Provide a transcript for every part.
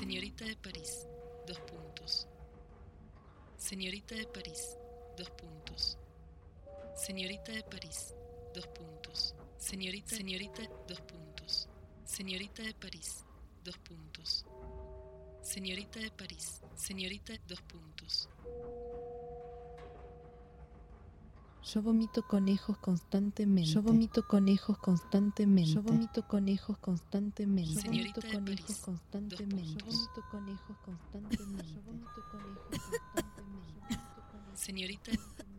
Señorita de París, 2 puntos. Señorita de París, 2 puntos. Señorita de París, 2 puntos. Señorita, 2 puntos. Señorita de París, 2 puntos. Señorita de París, señorita, 2 puntos. Yo vomito conejos constantemente. Yo vomito conejos constantemente. Yo vomito conejos constantemente. Yo vomito conejos París, constantemente. 2 Yo vomito conejos constantemente. Yo vomito conejos constantemente. Señorita,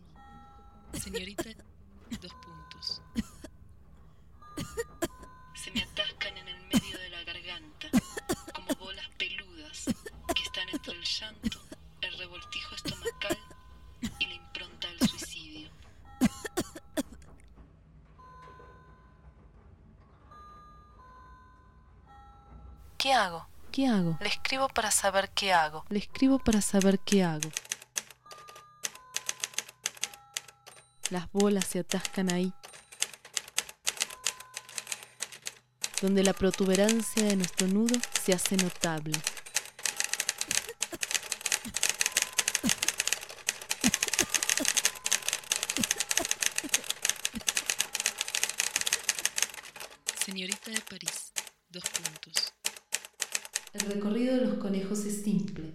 2 puntos. Se me atascan en el medio de la garganta, como bolas peludas que están entre el llanto, el revoltijo estomacal y la impronta del suicidio. ¿Qué hago? ¿Qué hago? Le escribo para saber qué hago. Le escribo para saber qué hago. Las bolas se atascan ahí, donde la protuberancia de nuestro nudo se hace notable. Señorita de París, 2 puntos. El recorrido de los conejos es simple.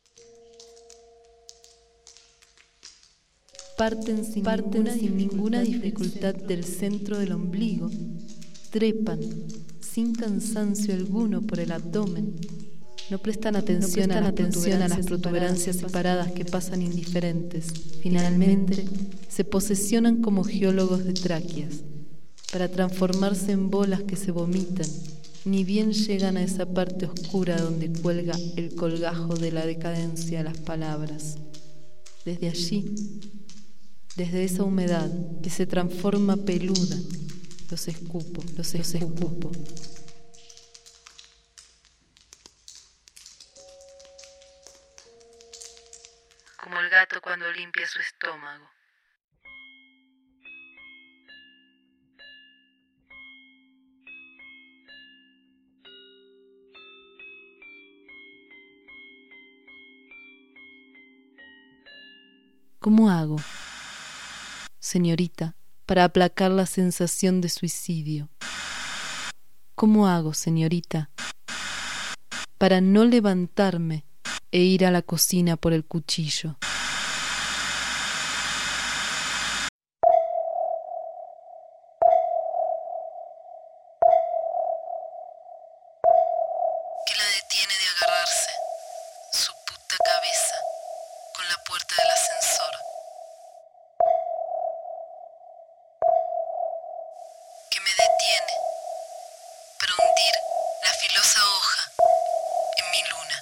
Parten sin ninguna dificultad del centro del ombligo, trepan sin cansancio alguno por el abdomen, no prestan atención a las protuberancias separadas que pasan indiferentes. Finalmente, se posesionan como geólogos de tráqueas, para transformarse en bolas que se vomitan, ni bien llegan a esa parte oscura donde cuelga el colgajo de la decadencia de las palabras. Desde allí, desde esa humedad que se transforma peluda, los escupo. Como el gato cuando limpia su estómago. ¿Cómo hago, señorita, para aplacar la sensación de suicidio? ¿Cómo hago, señorita, para no levantarme e ir a la cocina por el cuchillo? ¿Qué la detiene de agarrarse su puta cabeza con la puerta del ascensor? ¿Qué me detiene para hundir la filosa hoja en mi luna?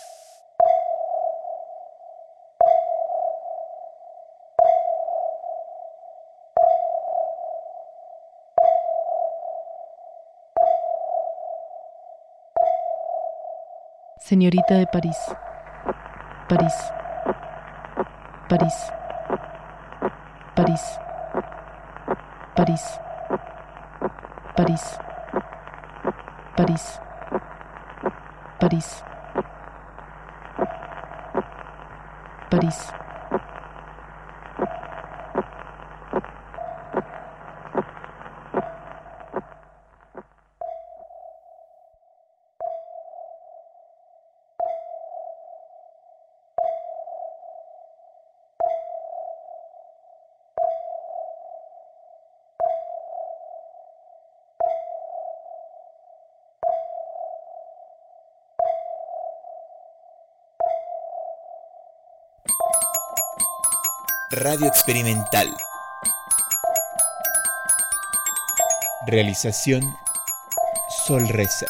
Señorita de París, París, París, París, París, París, París, París, París. Radio Experimental. Realización Sol Reza.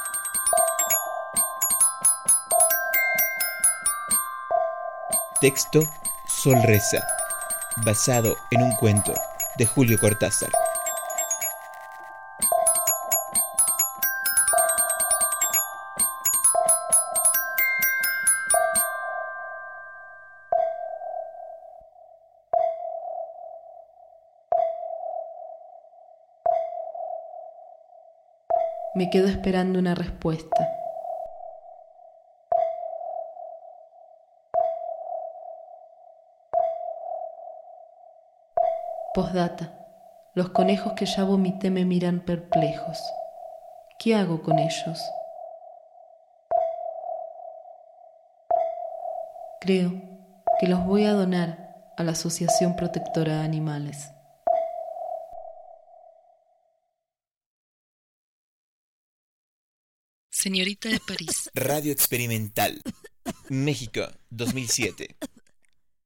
Texto Sol Reza, basado en un cuento de Julio Cortázar. Me quedo esperando una respuesta. Postdata. Los conejos que ya vomité me miran perplejos. ¿Qué hago con ellos? Creo que los voy a donar a la Asociación Protectora de Animales. Señorita de París. Radio Experimental. México, 2007.